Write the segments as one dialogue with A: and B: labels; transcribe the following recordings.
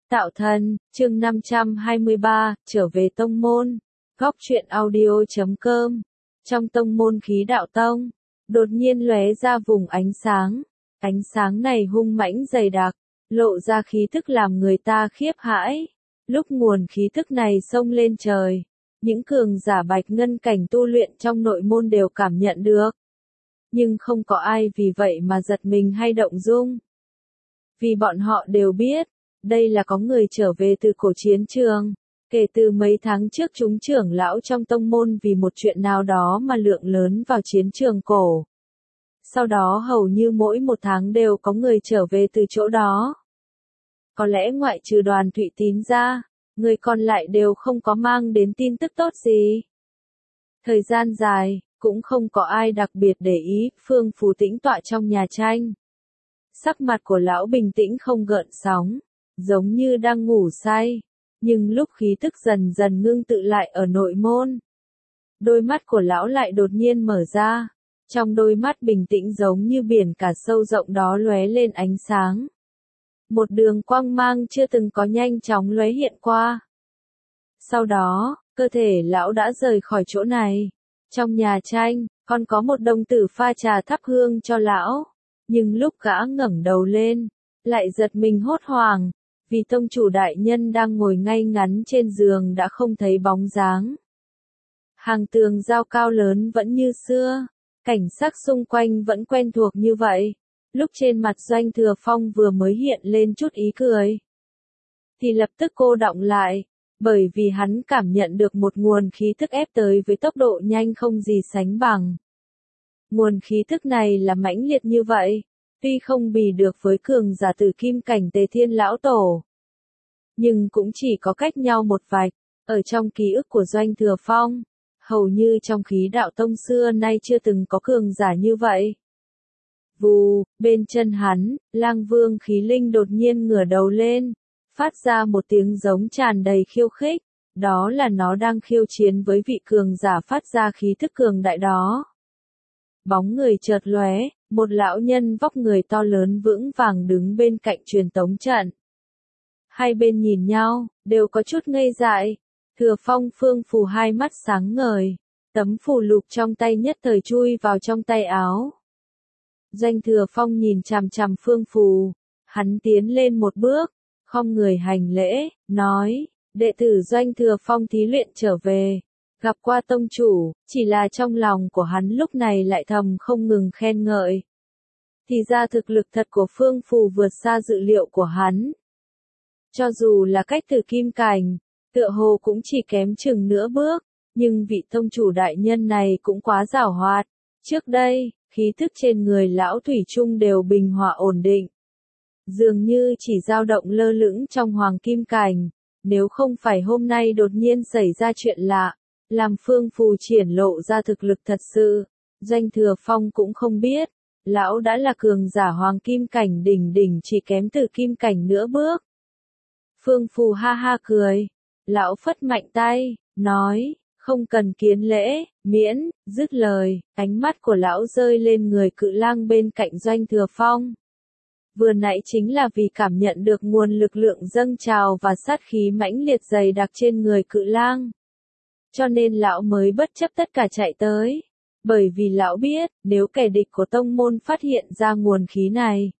A: Tạo thần, chương 523, trở về tông môn. Góc truyện audio.com. Trong tông môn khí đạo tông, đột nhiên lóe ra vùng ánh sáng. Ánh sáng này hung mãnh dày đặc, lộ ra khí tức làm người ta khiếp hãi. Lúc nguồn khí tức này xông lên trời, những cường giả bạch ngân cảnh tu luyện trong nội môn đều cảm nhận được. Nhưng không có ai vì vậy mà giật mình hay động dung. Vì bọn họ đều biết, đây là có người trở về từ cổ chiến trường. Kể từ mấy tháng trước chúng trưởng lão trong tông môn vì một chuyện nào đó mà lượng lớn vào chiến trường cổ. Sau đó hầu như mỗi một tháng đều có người trở về từ chỗ đó. Có lẽ ngoại trừ Đoàn Thụy Tín ra, người còn lại đều không có mang đến tin tức tốt gì. Thời gian dài, cũng không có ai đặc biệt để ý, Phương Phù tĩnh tọa trong nhà tranh. Sắc mặt của lão bình tĩnh không gợn sóng, giống như đang ngủ say, nhưng lúc khí tức dần dần ngưng tụ lại ở nội môn. Đôi mắt của lão lại đột nhiên mở ra, trong đôi mắt bình tĩnh giống như biển cả sâu rộng đó lóe lên ánh sáng. Một đường quang mang chưa từng có nhanh chóng lóe hiện qua. Sau đó, cơ thể lão đã rời khỏi chỗ này. Trong nhà tranh, còn có một đồng tử pha trà thắp hương cho lão. Nhưng lúc gã ngẩng đầu lên, lại giật mình hốt hoảng, vì tông chủ đại nhân đang ngồi ngay ngắn trên giường đã không thấy bóng dáng. Hàng tường giao cao lớn vẫn như xưa, cảnh sắc xung quanh vẫn quen thuộc như vậy. Lúc trên mặt Doanh Thừa Phong vừa mới hiện lên chút ý cười, thì lập tức cô đọng lại, bởi vì hắn cảm nhận được một nguồn khí thức ép tới với tốc độ nhanh không gì sánh bằng. Nguồn khí thức này là mãnh liệt như vậy, tuy không bì được với cường giả tử kim cảnh Tề Thiên Lão Tổ, nhưng cũng chỉ có cách nhau một vạch. Ở trong ký ức của Doanh Thừa Phong, hầu như trong khí đạo tông xưa nay chưa từng có cường giả như vậy. Vù, bên chân hắn, Lang Vương khí linh đột nhiên ngửa đầu lên, phát ra một tiếng giống tràn đầy khiêu khích, đó là nó đang khiêu chiến với vị cường giả phát ra khí thức cường đại đó. Bóng người chợt lóe, một lão nhân vóc người to lớn vững vàng đứng bên cạnh truyền tống trận. Hai bên nhìn nhau, đều có chút ngây dại. Thừa Phong Phương Phù hai mắt sáng ngời, tấm phù lục trong tay nhất thời chui vào trong tay áo. Doanh Thừa Phong nhìn chằm chằm Phương Phù, hắn tiến lên một bước, khom người hành lễ, nói, đệ tử Doanh Thừa Phong thí luyện trở về, gặp qua tông chủ, chỉ là trong lòng của hắn lúc này lại thầm không ngừng khen ngợi. Thì ra thực lực thật của Phương Phù vượt xa dự liệu của hắn. Cho dù là cách từ kim cảnh, tựa hồ cũng chỉ kém chừng nửa bước, nhưng vị tông chủ đại nhân này cũng quá giàu hoạt. Trước đây, khí thức trên người lão thủy chung đều bình hòa ổn định, dường như chỉ dao động lơ lửng trong hoàng kim cảnh. Nếu không phải hôm nay đột nhiên xảy ra chuyện lạ, làm Phương Phù triển lộ ra thực lực thật sự, Doanh Thừa Phong cũng không biết, lão đã là cường giả hoàng kim cảnh đỉnh đỉnh chỉ kém từ kim cảnh nửa bước. Phương Phù ha ha cười, lão phất mạnh tay, nói, không cần kiến lễ, miễn, dứt lời, ánh mắt của lão rơi lên người cự lang bên cạnh Doanh Thừa Phong. Vừa nãy chính là vì cảm nhận được nguồn lực lượng dâng trào và sát khí mãnh liệt dày đặc trên người cự lang. Cho nên lão mới bất chấp tất cả chạy tới. Bởi vì lão biết, nếu kẻ địch của tông môn phát hiện ra nguồn khí này,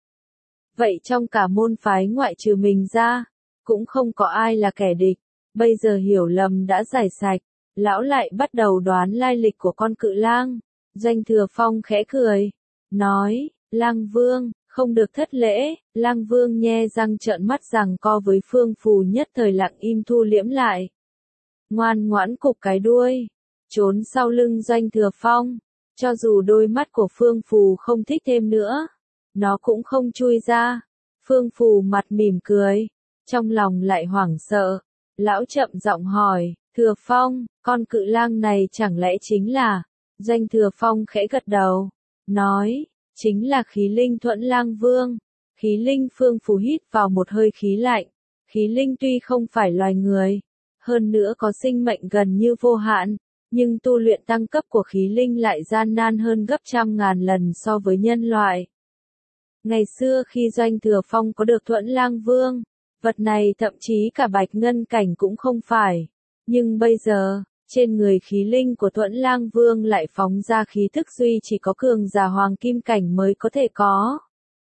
A: vậy trong cả môn phái ngoại trừ mình ra, cũng không có ai là kẻ địch. Bây giờ hiểu lầm đã giải sạch, lão lại bắt đầu đoán lai lịch của con cự lang. Doanh Thừa Phong khẽ cười, nói, Lang Vương, không được thất lễ. Lang Vương nhe răng trợn mắt giằng co với Phương Phù nhất thời lặng im thu liễm lại. Ngoan ngoãn cụp cái đuôi, trốn sau lưng Doanh Thừa Phong. Cho dù đôi mắt của Phương Phù không thích thêm nữa, nó cũng không chui ra. Phương Phù mặt mỉm cười, trong lòng lại hoảng sợ. Lão chậm giọng hỏi, Thừa Phong, con cự lang này chẳng lẽ chính là... Doanh Thừa Phong khẽ gật đầu, nói, chính là khí linh Thuẫn Lang Vương. Khí linh. Phương Phù hít vào một hơi khí lạnh. Khí linh tuy không phải loài người, hơn nữa có sinh mệnh gần như vô hạn, nhưng tu luyện tăng cấp của khí linh lại gian nan hơn gấp trăm ngàn lần so với nhân loại. Ngày xưa khi Doanh Thừa Phong có được Thuẫn Lang Vương, Vật này thậm chí cả bạch ngân cảnh cũng không phải. Nhưng bây giờ, trên người khí linh của Thuẫn Lang Vương lại phóng ra khí thức duy chỉ có cường giả hoàng kim cảnh mới có thể có.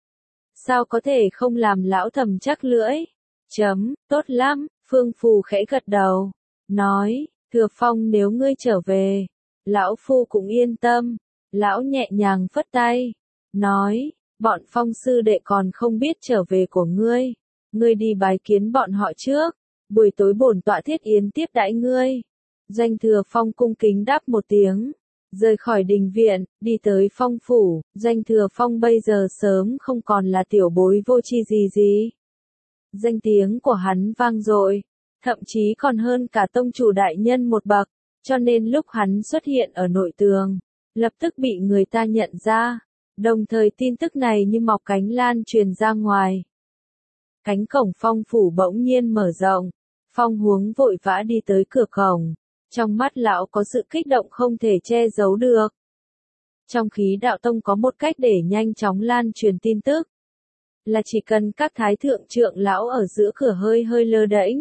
A: Sao có thể không làm lão thầm chắc lưỡi? Tốt lắm, Phương Phù khẽ gật đầu. Nói, Thừa Phong nếu ngươi trở về, lão phu cũng yên tâm. Lão nhẹ nhàng phất tay. Nói, bọn Phong sư đệ còn không biết trở về của ngươi. Ngươi đi bái kiến bọn họ trước. Buổi tối bổn tọa thiết yến tiếp đãi ngươi. Doanh Thừa Phong cung kính đáp một tiếng. Rời khỏi đình viện, đi tới Phong phủ. Doanh Thừa Phong bây giờ sớm không còn là tiểu bối vô tri gì. Danh tiếng của hắn vang dội, thậm chí còn hơn cả tông chủ đại nhân một bậc, cho nên lúc hắn xuất hiện ở nội tường, lập tức bị người ta nhận ra, đồng thời tin tức này như mọc cánh lan truyền ra ngoài. Cánh cổng Phong phủ bỗng nhiên mở rộng, Phong Huống vội vã đi tới cửa cổng, trong mắt lão có sự kích động không thể che giấu được. Trong khí đạo tông có một cách để nhanh chóng lan truyền tin tức, là chỉ cần các thái thượng trưởng lão ở giữa cửa hơi lơ đễnh,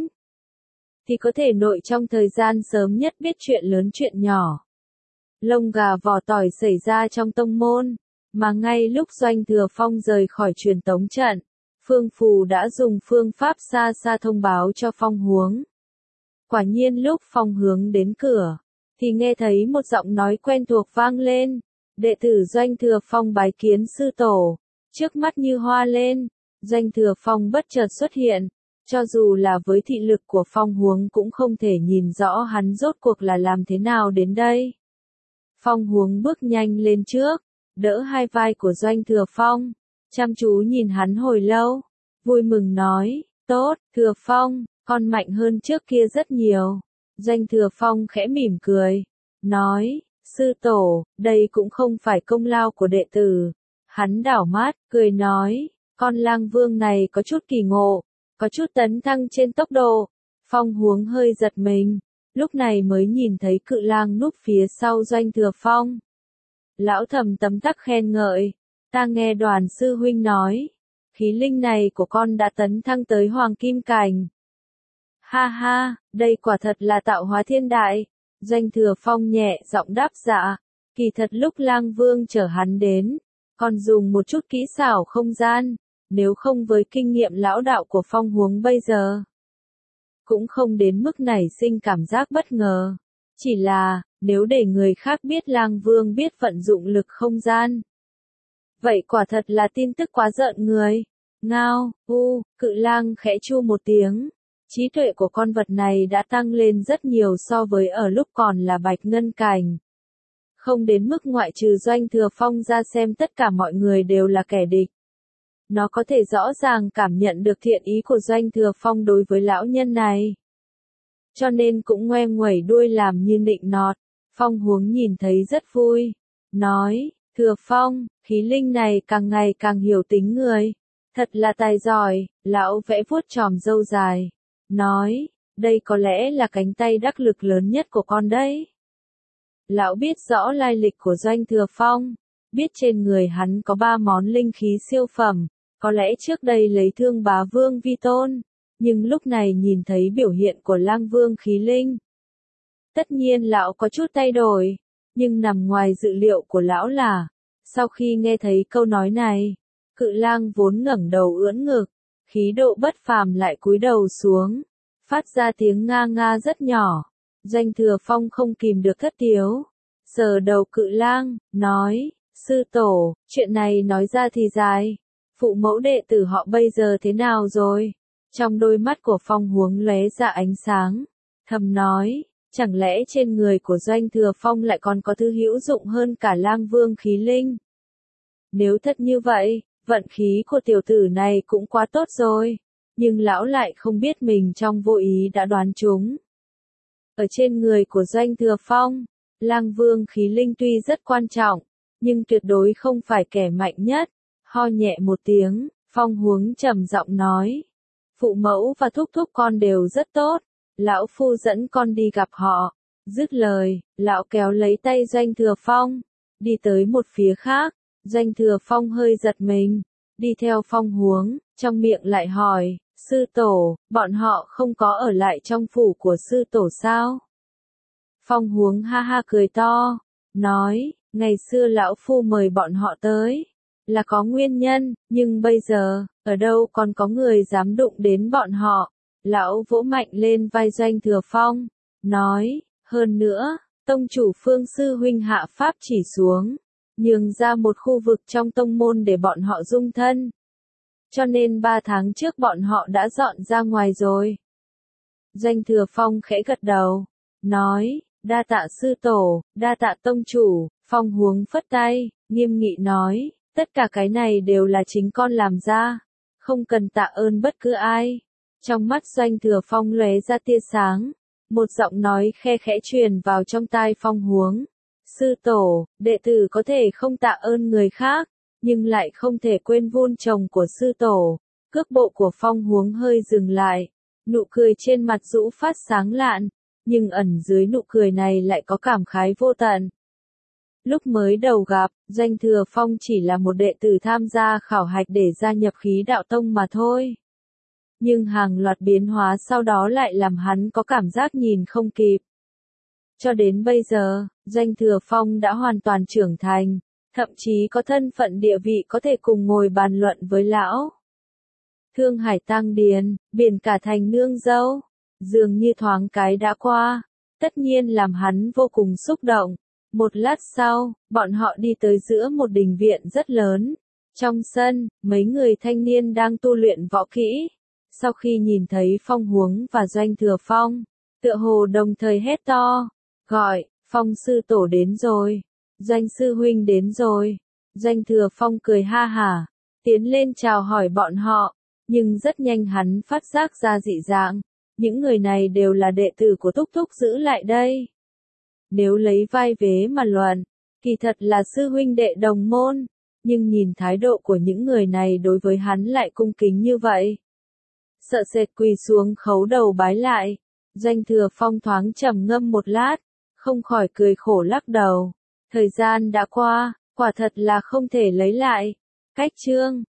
A: thì có thể nội trong thời gian sớm nhất biết chuyện lớn chuyện nhỏ. Lông gà vỏ tỏi xảy ra trong tông môn, mà ngay lúc Doanh Thừa Phong rời khỏi truyền tống trận, Phương Phù đã dùng phương pháp xa thông báo cho Phong Huống. Quả nhiên lúc Phong hướng đến cửa, thì nghe thấy một giọng nói quen thuộc vang lên, đệ tử Doanh Thừa Phong bái kiến sư tổ. Trước mắt như hoa lên, Doanh Thừa Phong bất chợt xuất hiện, cho dù là với thị lực của Phong Huống cũng không thể nhìn rõ hắn rốt cuộc là làm thế nào đến đây. Phong Huống bước nhanh lên trước, đỡ hai vai của Doanh Thừa Phong, chăm chú nhìn hắn hồi lâu, vui mừng nói, tốt, Thừa Phong, con mạnh hơn trước kia rất nhiều. Doanh Thừa Phong khẽ mỉm cười, nói, sư tổ, đây cũng không phải công lao của đệ tử. Hắn đảo mắt, cười nói, con Lang Vương này có chút kỳ ngộ, có chút tấn thăng trên tốc độ. Phong Huống hơi giật mình, lúc này mới nhìn thấy cự lang núp phía sau Doanh Thừa Phong. Lão thầm tấm tắc khen ngợi, ta nghe Đoàn sư huynh nói, khí linh này của con đã tấn thăng tới hoàng kim cảnh. Ha ha, đây quả thật là tạo hóa thiên đại. Doanh Thừa Phong nhẹ giọng đáp dạ, kỳ thật lúc Lang Vương chở hắn đến, còn dùng một chút kỹ xảo không gian, nếu không với kinh nghiệm lão đạo của Phong Huống bây giờ, cũng không đến mức nảy sinh cảm giác bất ngờ. Chỉ là, nếu để người khác biết Lang Vương biết vận dụng lực không gian, vậy quả thật là tin tức quá rợn người. Ngao, cự lang khẽ chu một tiếng. Trí tuệ của con vật này đã tăng lên rất nhiều so với ở lúc còn là bạch ngân cảnh. Không đến mức ngoại trừ Doanh Thừa Phong ra xem tất cả mọi người đều là kẻ địch. Nó có thể rõ ràng cảm nhận được thiện ý của Doanh Thừa Phong đối với lão nhân này. Cho nên cũng ngoe nguẩy đuôi làm như nịnh nọt. Phong Huống nhìn thấy rất vui. Nói, Thừa Phong, khí linh này càng ngày càng hiểu tính người. Thật là tài giỏi, lão vẽ vuốt chòm râu dài. Nói, đây có lẽ là cánh tay đắc lực lớn nhất của con đấy. Lão biết rõ lai lịch của Doanh Thừa Phong, biết trên người hắn có 3 món linh khí siêu phẩm, có lẽ trước đây lấy Thương Bá Vương vi tôn, nhưng lúc này nhìn thấy biểu hiện của Lang Vương khí linh. Tất nhiên lão có chút thay đổi, nhưng nằm ngoài dự liệu của lão là, sau khi nghe thấy câu nói này, cự lang vốn ngẩng đầu ưỡn ngực, khí độ bất phàm lại cúi đầu xuống, phát ra tiếng nga nga rất nhỏ. Doanh Thừa Phong không kìm được thất thiếu, sờ đầu cự lang, nói, sư tổ, chuyện này nói ra thì dài, phụ mẫu đệ tử họ bây giờ thế nào rồi? Trong đôi mắt của Phong Huống lóe ra ánh sáng, thầm nói, chẳng lẽ trên người của Doanh Thừa Phong lại còn có thứ hữu dụng hơn cả Lang Vương khí linh? Nếu thật như vậy, vận khí của tiểu tử này cũng quá tốt rồi, nhưng lão lại không biết mình trong vô ý đã đoán trúng. Ở trên người của Doanh Thừa Phong, Lang Vương khí linh tuy rất quan trọng, nhưng tuyệt đối không phải kẻ mạnh nhất. Ho nhẹ một tiếng, Phong Huống trầm giọng nói, phụ mẫu và thúc thúc con đều rất tốt, lão phu dẫn con đi gặp họ. Dứt lời, lão kéo lấy tay Doanh Thừa Phong, đi tới một phía khác. Doanh Thừa Phong hơi giật mình, đi theo Phong Huống, trong miệng lại hỏi, sư tổ, bọn họ không có ở lại trong phủ của sư tổ sao? Phong Huống ha ha cười to, nói, ngày xưa lão phu mời bọn họ tới, là có nguyên nhân, nhưng bây giờ, ở đâu còn có người dám đụng đến bọn họ. Lão vỗ mạnh lên vai Doanh Thừa Phong, nói, hơn nữa, tông chủ Phương sư huynh hạ pháp chỉ xuống, nhường ra một khu vực trong tông môn để bọn họ dung thân. Cho nên 3 tháng trước bọn họ đã dọn ra ngoài rồi. Doanh Thừa Phong khẽ gật đầu, nói, đa tạ sư tổ, đa tạ tông chủ. Phong Huống phất tay, nghiêm nghị nói, tất cả cái này đều là chính con làm ra, không cần tạ ơn bất cứ ai. Trong mắt Doanh Thừa Phong lóe ra tia sáng, một giọng nói khe khẽ truyền vào trong tai Phong Huống. Sư tổ, đệ tử có thể không tạ ơn người khác, nhưng lại không thể quên vun trồng của sư tổ. Cước bộ của Phong Huống hơi dừng lại, nụ cười trên mặt rũ phát sáng lạn, nhưng ẩn dưới nụ cười này lại có cảm khái vô tận. Lúc mới đầu gặp, Doanh Thừa Phong chỉ là một đệ tử tham gia khảo hạch để gia nhập Khí Đạo Tông mà thôi. Nhưng hàng loạt biến hóa sau đó lại làm hắn có cảm giác nhìn không kịp. Cho đến bây giờ, Doanh Thừa Phong đã hoàn toàn trưởng thành, thậm chí có thân phận địa vị có thể cùng ngồi bàn luận với lão. Thương Hải Tăng Điền, biển cả thành nương dâu, dường như thoáng cái đã qua, tất nhiên làm hắn vô cùng xúc động. Một lát sau, bọn họ đi tới giữa một đình viện rất lớn. Trong sân, mấy người thanh niên đang tu luyện võ kỹ. Sau khi nhìn thấy Phong Huống và Doanh Thừa Phong, tựa hồ đồng thời hét to, gọi, Phong sư tổ đến rồi, Doanh sư huynh đến rồi. Doanh Thừa Phong cười ha hả, tiến lên chào hỏi bọn họ, nhưng rất nhanh hắn phát giác ra dị dạng, những người này đều là đệ tử của Thúc Thúc giữ lại đây. Nếu lấy vai vế mà luận, kỳ thật là sư huynh đệ đồng môn, nhưng nhìn thái độ của những người này đối với hắn lại cung kính như vậy. Sợ sệt quỳ xuống khấu đầu bái lại, Doanh Thừa Phong thoáng trầm ngâm một lát, không khỏi cười khổ lắc đầu. Thời gian đã qua, quả thật là không thể lấy lại. Cách chương